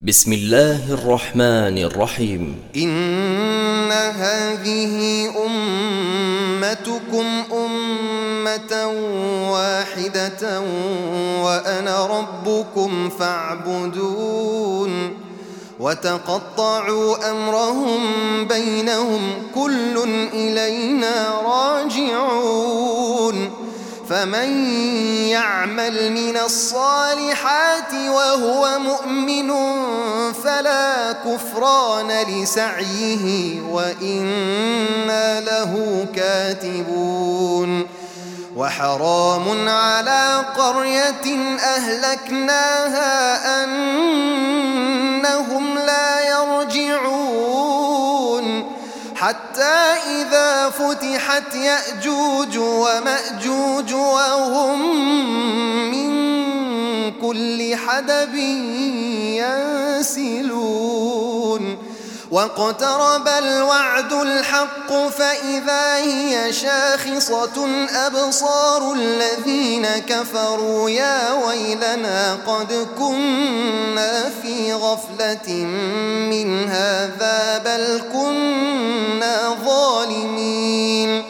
بسم الله الرحمن الرحيم. إن هذه أمتكم أمة واحدة وأنا ربكم فاعبدون. وتقطعوا أمرهم بينهم كل إلينا راجعون. فمن يعمل من الصالحات وهو مؤمن فلا كفران لسعيه وإنا له كاتبون. وحرام على قرية أهلكناها أنهم لا يرجعون حتى إذا فتحت يأجوج ومأجوج وهم من كل حدب ينسلون. واقترب الوعد الحق فإذا هي شاخصة أبصار الذين كفروا يا ويلنا قد كنا في غفلة من هذا بل كنا ظالمين.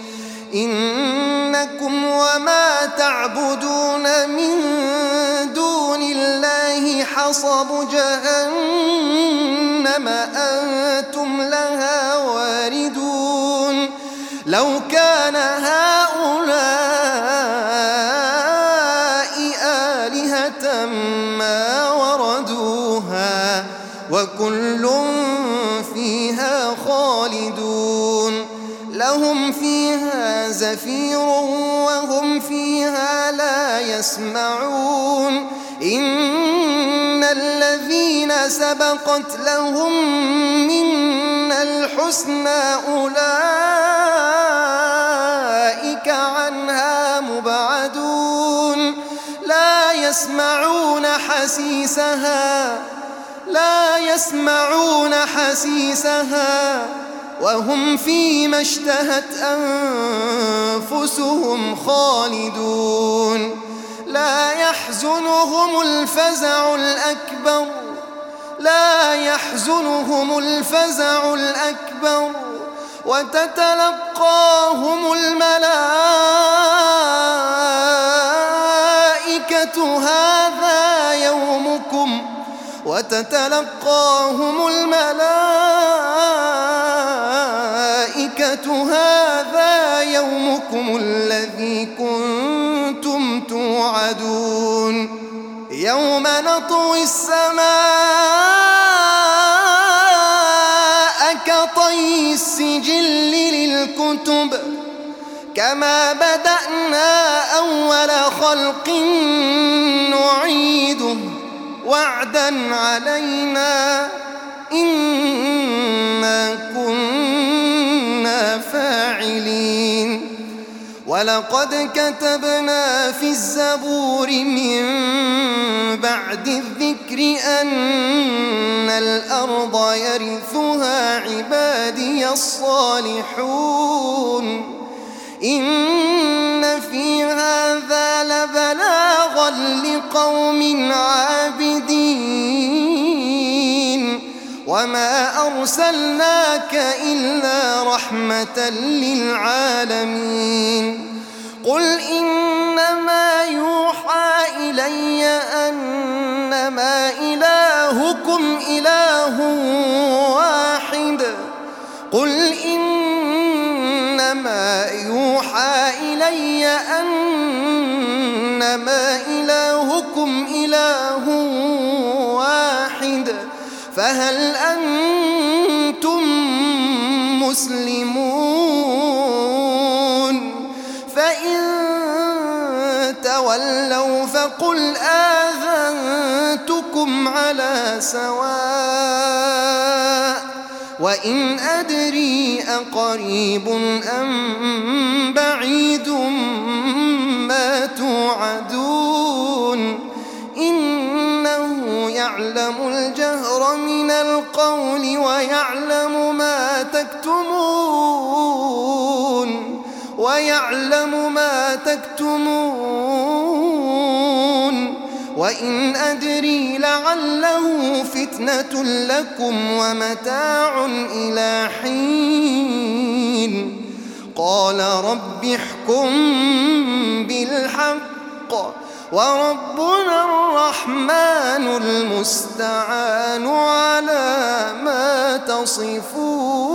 إنكم وما تعبدون من دون الله حصب جهنم أنتم لها واردون. لو كان هؤلاء آلهة ما وردوها وكل فيها خالدون. لهم فيها زفير وهم فيها لا يسمعون. إن الذين سبقت لهم منا الحسنى أولئك عنها مبعدون. لا يسمعون حسيسها وهم فيما اشتهت أنفسهم خالدون. لا يحزنهم الفزع الأكبر وتتلقاهم الملائكة هذا يومكم الذي كنتم توعدون. يوم نطوي السماء كطي السجل للكتب كما بدأنا أول خلق نعيده وعدا علينا إنا كنا فاعلين. ولقد كتبنا في الزبور من بعد الذكر أن الأرض يرثها عبادي الصالحون. إن في هذا لبلاغا لقوم عابدين. وما أرسلناك إلا رحمة للعالمين. قل إنما يوحى إلي أنما إلهكم إله واحد. فهل أنتم مسلمون؟ فإن تولوا فقل آذنتكم على سواء. وإن أدري أقريب أم بعيد ما توعدون. إنه يعلم الجهر من القول ويعلم ما تكتمون. وإن أدري لعله فتنة لكم ومتاع إلى حين قال رب احكم بالحق وربنا الرحمن المستعان على ما تصفون